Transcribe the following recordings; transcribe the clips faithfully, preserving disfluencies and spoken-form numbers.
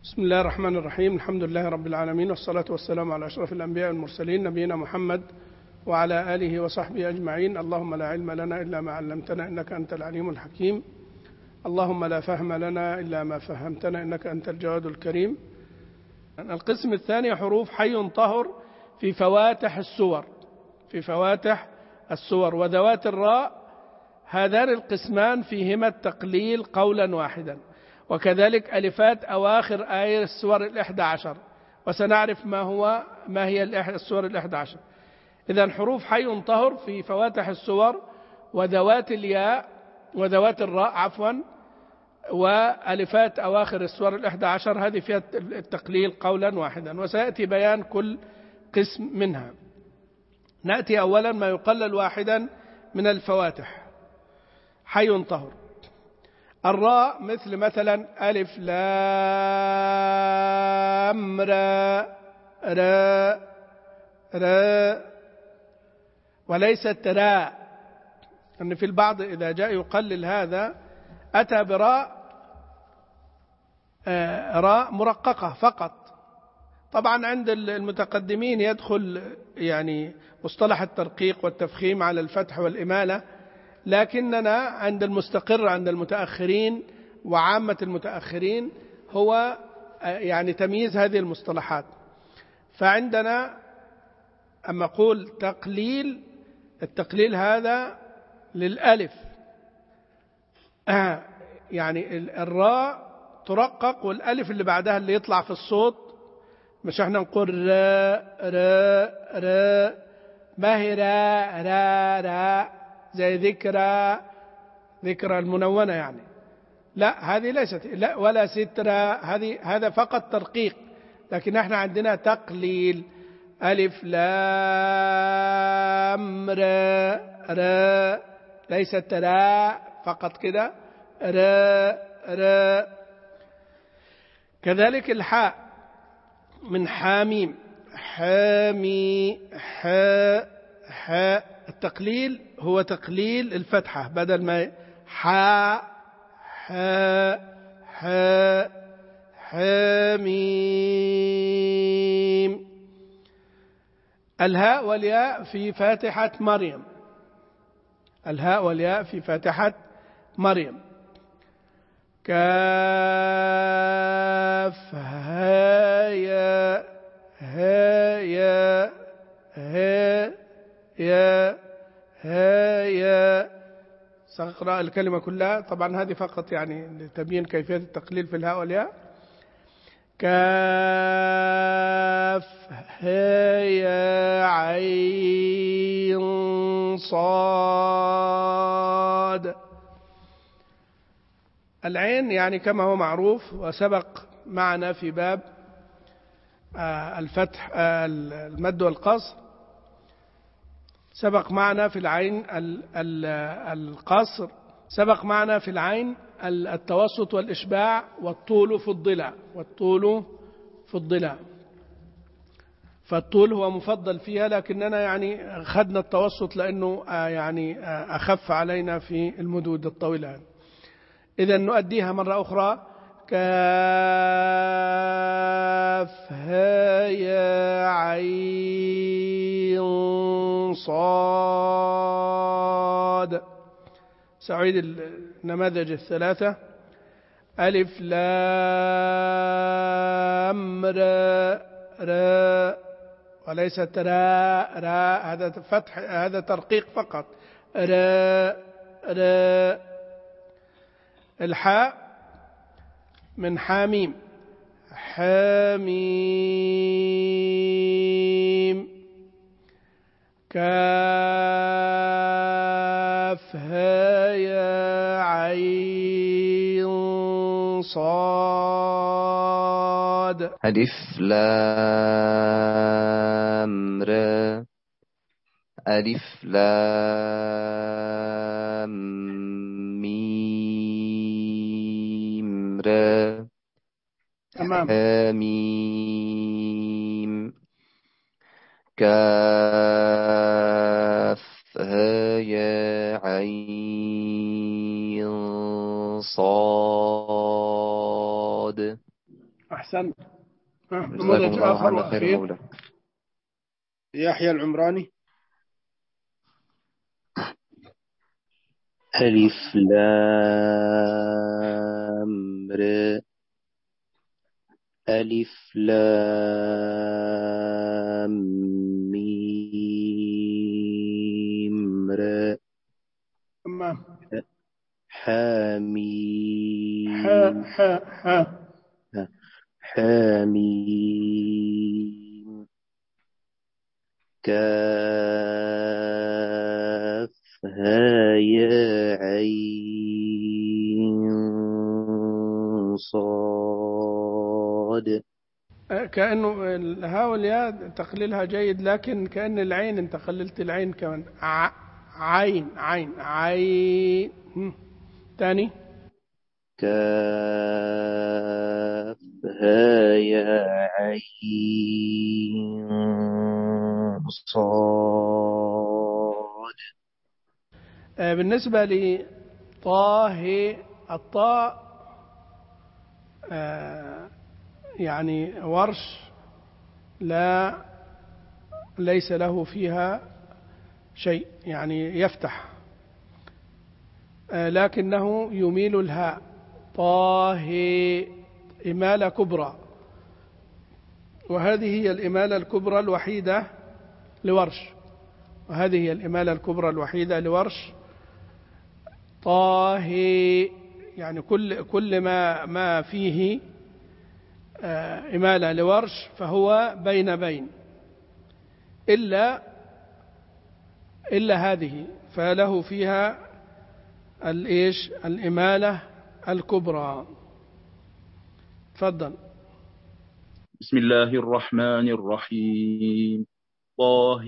بسم الله الرحمن الرحيم. الحمد لله رب العالمين، والصلاة والسلام على أشرف الأنبياء والمرسلين نبينا محمد وعلى آله وصحبه أجمعين. اللهم لا علم لنا إلا ما علمتنا إنك أنت العليم الحكيم. اللهم لا فهم لنا إلا ما فهمتنا إنك أنت الجواد الكريم. القسم الثاني حروف حي طهر في فواتح السور في فواتح السور وذوات الراء. هذان القسمان فيهما التقليل قولا واحدا، وكذلك ألفات أواخر آية السور الإحدى عشر، وسنعرف ما هو ما هي السور الإحدى عشر. إذن حروف حي طهر في فواتح السور وذوات الياء وذوات الراء عفوا وألفات أواخر السور الإحدى عشر، هذه فيها التقليل قولا واحدا، وسيأتي بيان كل قسم منها. نأتي أولا ما يقلل واحدا من الفواتح. حي طهر الراء مثل مثلا ألف لام را را را، وليست راء، أن في البعض إذا جاء يقلل هذا أتى براء راء مرققة فقط. طبعا عند المتقدمين يدخل يعني مصطلح الترقيق والتفخيم على الفتح والإمالة، لكننا عند المستقر عند المتأخرين وعامة المتأخرين هو يعني تمييز هذه المصطلحات. فعندنا أما أقول تقليل، التقليل هذا للألف، يعني الراء ترقق والألف اللي بعدها اللي يطلع في الصوت، مش احنا نقول را را را، ما هي را را را زي ذكرى ذكرى المنونة يعني، لا هذه ليست، لا ولا سترة، هذه هذا فقط ترقيق. لكن احنا عندنا تقليل، ألف لام را را، ليست را فقط كده، را را. كذلك الحاء من حاميم، حامي حاء حاء، التقليل هو تقليل الفتحة، بدل ما حاء حاء حاء حاميم. الهاء والياء في فاتحة مريم، الهاء والياء في فاتحة مريم، كاف ها يا ها يا ها يا ها يا. سأقرأ الكلمة كلها، طبعا هذه فقط يعني لتبيين كيفية التقليل في الهاء والياء. كاف ها يا عين صاد. العين يعني كما هو معروف وسبق معنا في باب الفتح المد والقصر، سبق معنا في العين القصر، سبق معنا في العين التوسط والإشباع، والطول فضل، والطول فضل، فالطول هو مفضل فيها، لكننا يعني خدنا التوسط لأنه يعني أخف علينا في المدود الطويلة. إذا نؤديها مرة أخرى. كاف ها يا عين صاد. سأعيد النماذج الثلاثة. ألف لام را را، وليست را را، هذا فتح، هذا ترقيق فقط، را را. الحاء من حاميم، حاميم، كاف ها يا عين صاد. ألف لام را، ألف لام ميم را، تمام. حميم، كاف ها يا عين صاد. أحسنت. جزاكم نموذج الله آخر عنا خير وأخير. مولى. يحيى العمراني. ألف لام ر ألف لام ميم ر تمام. حاميم ح ح ح حاميم كاف ها يا عين صاد. كأنه الهاء والياء تقليلها جيد، لكن كأن العين انت قللت العين كمان. ع... عين عين عين. هم. تاني. كاف ها يا عين صاد. آه، بالنسبة لطاه الطاء، آه، يعني ورش لا ليس له فيها شيء، يعني يفتح، آه، لكنه يميل الهاء. طاه إمالة كبرى، وهذه هي الإمالة الكبرى الوحيدة لورش، وهذه هي الإمالة الكبرى الوحيدة لورش. طاه، يعني كل كل ما ما فيه آه، إمالة لورش فهو بين بين، إلا إلا هذه فله فيها الإيش الإمالة الكبرى. تفضل. بسم الله الرحمن الرحيم. طه.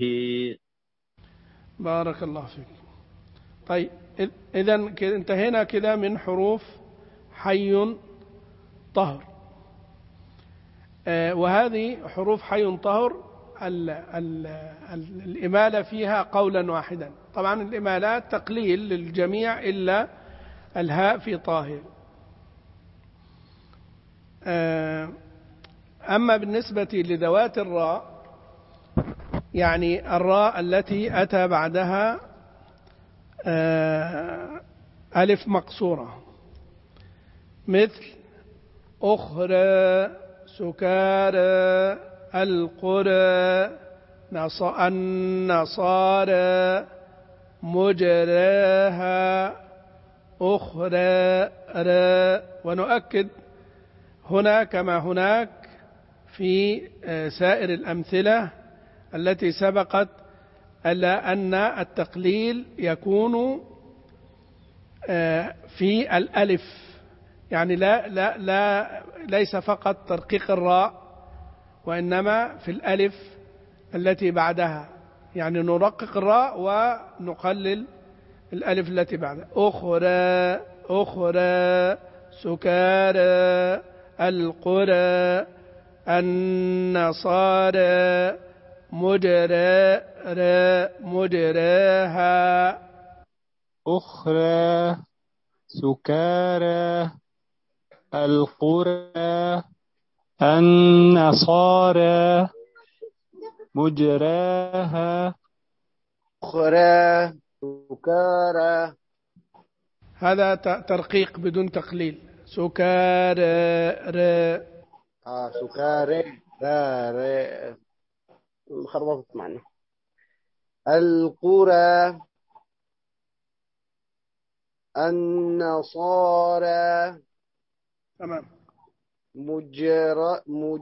بارك الله فيك. طيب، إذا انتهينا كده من حروف حي طهر. آه، وهذه حروف حي طهر ال ال ال الإمالة فيها قولا واحدا. طبعا الإمالات تقليل للجميع إلا الهاء في طاهر. آه، أما بالنسبة لذوات الراء، يعني الراء التي أتى بعدها آه، ألف مقصورة، مثل أخرى، سكارى، القرى، النصارى، مجراها، أخرى را. ونؤكد هنا كما هناك في سائر الأمثلة التي سبقت ألا أن التقليل يكون في الألف، يعني لا لا لا ليس فقط ترقيق الراء، وإنما في الألف التي بعدها، يعني نرقق الراء ونقلل الألف التي بعدها. أخرى، أخرى، سكارى، القرى، النصارى، مجرى، مجراها. أخرى، سكارى، القرى، النصارى، مجراها. أخرى، سكارى. هذا ترقيق بدون تقليل. سكارى را. آه سكارى را را خربطت معنا. القرى، النصارى، تمام. مجرى مج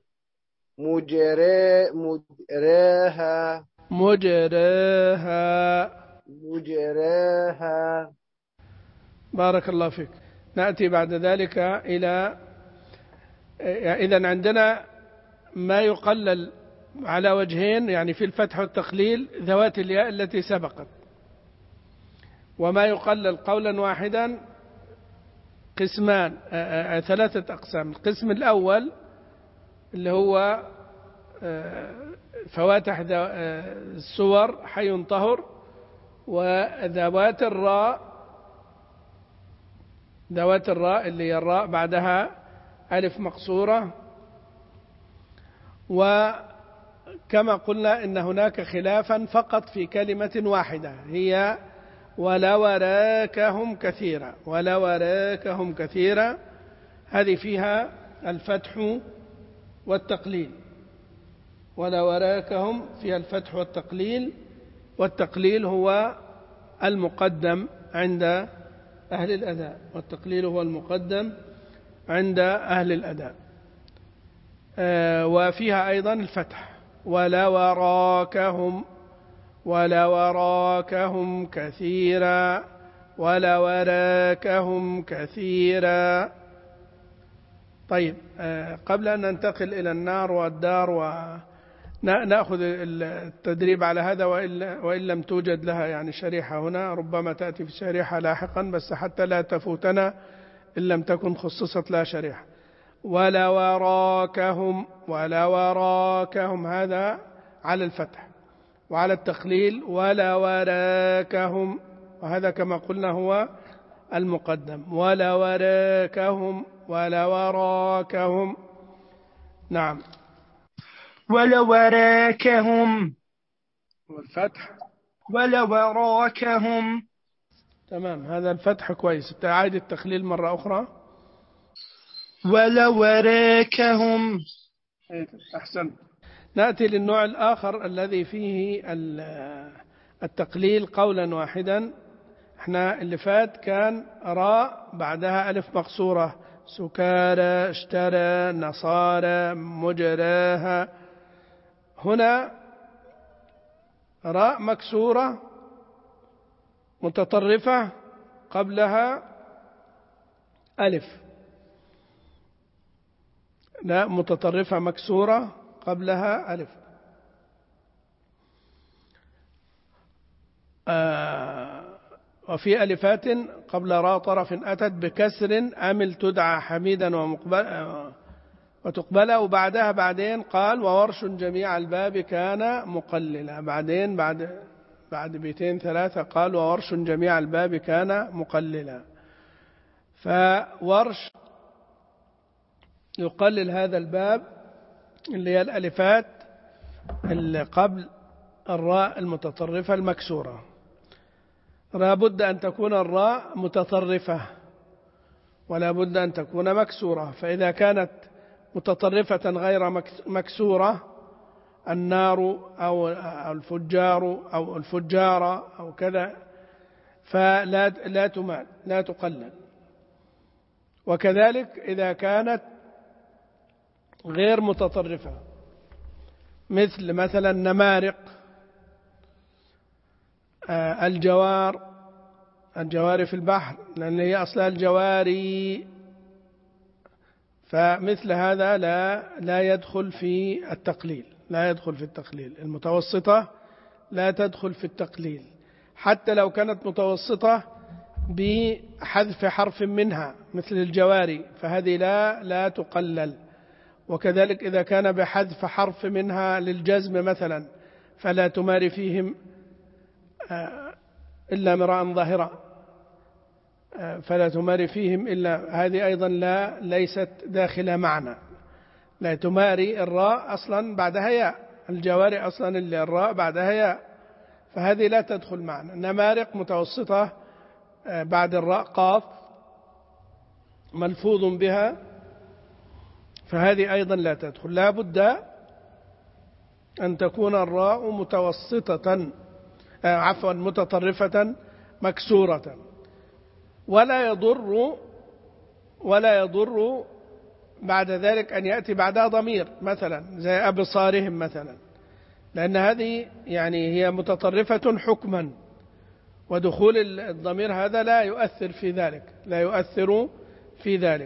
مجرى مجراها، مجراها، مجراها. بارك الله فيك. نأتي بعد ذلك إلى، إذن عندنا ما يقلل على وجهين، يعني في الفتح والتقليل ذوات الياء التي سبقت، وما يقلل قولا واحدا قسمان، ثلاثة أقسام. القسم الأول اللي هو فواتح السور حي طهر، وذوات الراء، ذوات الراء اللي هي الراء بعدها ألف مقصورة، وكما قلنا إن هناك خلافا فقط في كلمة واحدة هي ولوراكهم كثيرا. ولوراكهم كثيرا هذه فيها الفتح والتقليل. ولوراكهم فيها الفتح والتقليل، والتقليل هو المقدم عند أهل الأداء، والتقليل هو المقدم عند أهل الأداء. آه وفيها أيضا الفتح ولوراكهم، ولوراكهم كثيرا، ولوراكهم كثيرا. طيب آه قبل أن ننتقل إلى النار والدار ونأخذ التدريب على هذا، وإن لم توجد لها يعني شريحة هنا، ربما تأتي في شريحة لاحقا، بس حتى لا تفوتنا إن لم تكن خصصت لها شريحة. ولوراكهم، ولوراكهم هذا على الفتح، وعلى التقليل ولوراكهم، وهذا كما قلنا هو المقدم. ولوراكهم، ولوراكهم. نعم. ولوراكهم، والفتح ولوراكهم. تمام، هذا الفتح كويس. تعيد التقليل مرة أخرى. ولوراكهم. أحسن. نأتي للنوع الآخر الذي فيه التقليل قولا واحدا. احنا اللي فات كان راء بعدها ألف مقصورة، سكارى، اشترى، نصارى، مجراها. هنا راء مكسورة متطرفة قبلها ألف، لا متطرفة مكسورة قبلها ألف. آه وفي ألفات قبل راء طرف أتت بكسر أمل تدعى حميدا ومقبل وتقبل، وبعدها بعدين قال وورش جميع الباب كان مقللا. بعدين بعد بعد بيتين ثلاثة قال وورش جميع الباب كان مقللا. فورش يقلل هذا الباب اللي هي الألفات اللي قبل الراء المتطرفة المكسورة. لا بد أن تكون الراء متطرفة ولا بد أن تكون مكسورة. فإذا كانت متطرفة غير مكسورة، النار أو الفجار أو الفجارة أو كذا، فلا لا تمال لا تقلل. وكذلك إذا كانت غير متطرفة، مثل مثلا نمارق، الجوار، الجواري في البحر، لأن هي أصلها الجواري، فمثل هذا لا لا يدخل في التقليل، لا يدخل في التقليل. المتوسطة لا تدخل في التقليل حتى لو كانت متوسطة بحذف حرف منها مثل الجواري، فهذه لا لا تقلل. وكذلك إذا كان بحذف حرف منها للجزم مثلا، فلا تماري فيهم إلا مراء ظاهرا، فلا تماري فيهم إلا، هذه أيضا لا ليست داخلة معنا. لا تماري الراء أصلا بعدها ياء، الجواري أصلا اللي الراء بعدها ياء، فهذه لا تدخل معنا. نمارق متوسطة بعد الراء قاف ملفوظ بها، فهذه أيضا لا تدخل. لا بد أن تكون الراء متوسطة عفوا متطرفة مكسورة. ولا يضر ولا يضر بعد ذلك أن يأتي بعدها ضمير مثلا زي أبصارهم مثلا، لأن هذه يعني هي متطرفة حكما، ودخول الضمير هذا لا يؤثر في ذلك، لا يؤثر في ذلك.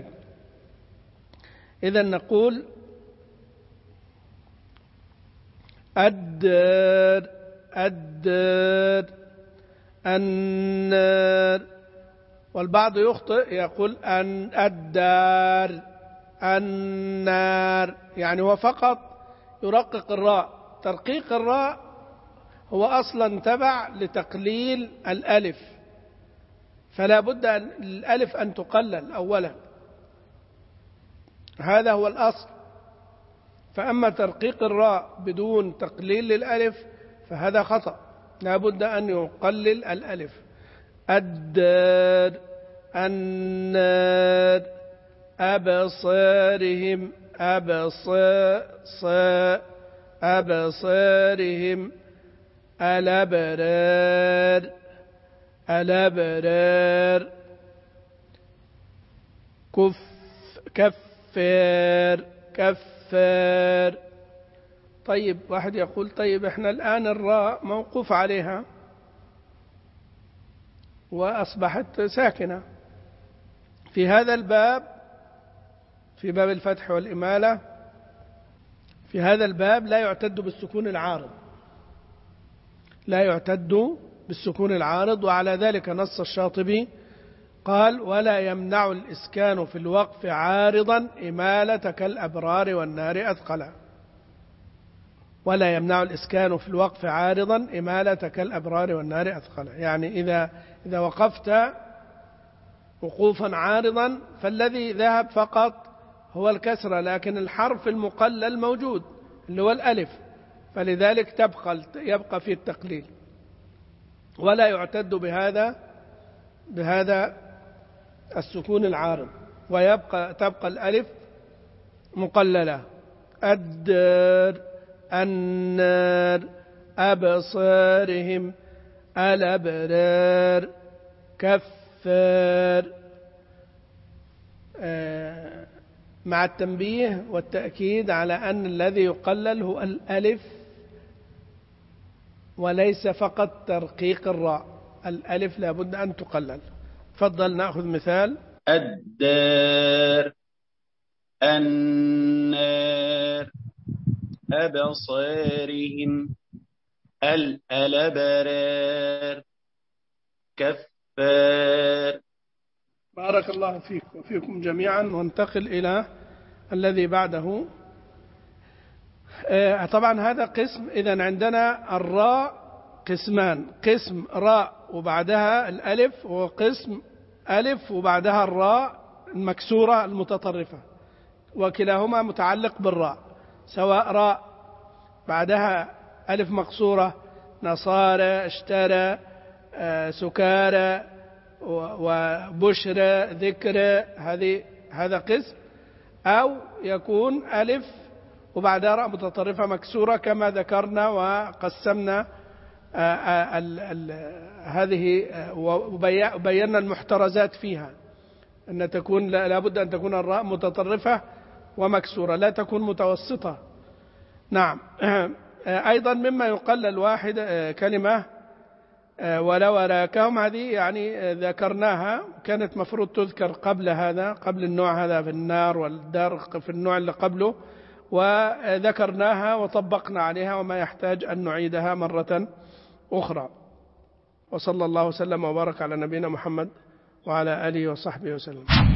إذن نقول الدار، الدار، النار. والبعض يخطئ يقول أن الدار، النار، يعني هو فقط يرقق الراء. ترقيق الراء هو أصلا تبع لتقليل الألف، فلا بد الألف أن تقلل أولا، هذا هو الأصل. فأما ترقيق الراء بدون تقليل للألف فهذا خطأ، لا بد أن يقلل الألف. الدار، النار، أبصارهم، أبصار، أبصارهم، الأبرار، الأبرار، كف كفار، كفار. طيب واحد يقول طيب احنا الآن الراء موقوف عليها وأصبحت ساكنة. في هذا الباب، في باب الفتح والإمالة، في هذا الباب لا يعتد بالسكون العارض، لا يعتد بالسكون العارض. وعلى ذلك نص الشاطبي قال: ولا يمنع الإسكان في الوقف عارضا إمالة كالأبرار والنار أثقلا. ولا يمنع الإسكان في الوقف عارضا إمالة كالأبرار والنار أثقلا، يعني إذا إذا وقفت وقوفا عارضا فالذي ذهب فقط هو الكسرة، لكن الحرف المقلل موجود اللي هو الألف، فلذلك تبقى يبقى فيه التقليل، ولا يعتد بهذا بهذا السكون العارض، ويبقى تبقى الألف مقللة. الدار، النار، أبصارهم، الأبرار، كفار. آه مع التنبيه والتأكيد على أن الذي يقلل هو الألف وليس فقط ترقيق الراء، الألف لابد أن تقلل. تفضل نأخذ مثال. الدار، النار، أبصارهم، الأبرار، كفار. بارك الله فيك وفيكم جميعا. وانتقل إلى الذي بعده. آه طبعا هذا قسم. إذن عندنا الراء قسمان: قسم راء وبعدها الألف، وقسم ألف وبعدها الراء المكسورة المتطرفة، وكلاهما متعلق بالراء، سواء راء بعدها ألف مقصورة نصارى، اشترى، آه سكارى، وبشرى، ذكرى، هذه هذا قسم، أو يكون ألف وبعدها راء متطرفة مكسورة كما ذكرنا وقسمنا آآ ال ال هذه وبينا المحترزات فيها، أن تكون لابد أن تكون الراء متطرفة ومكسورة، لا تكون متوسطة. نعم. أيضا مما يقلل واحد كلمة ولو أراكهم، هذه يعني ذكرناها، كانت مفروض تذكر قبل هذا، قبل النوع هذا في النار والدار في النوع اللي قبله، وذكرناها وطبقنا عليها، وما يحتاج أن نعيدها مرة أخرى. وصلى الله وسلم وبارك على نبينا محمد وعلى آله وصحبه وسلم.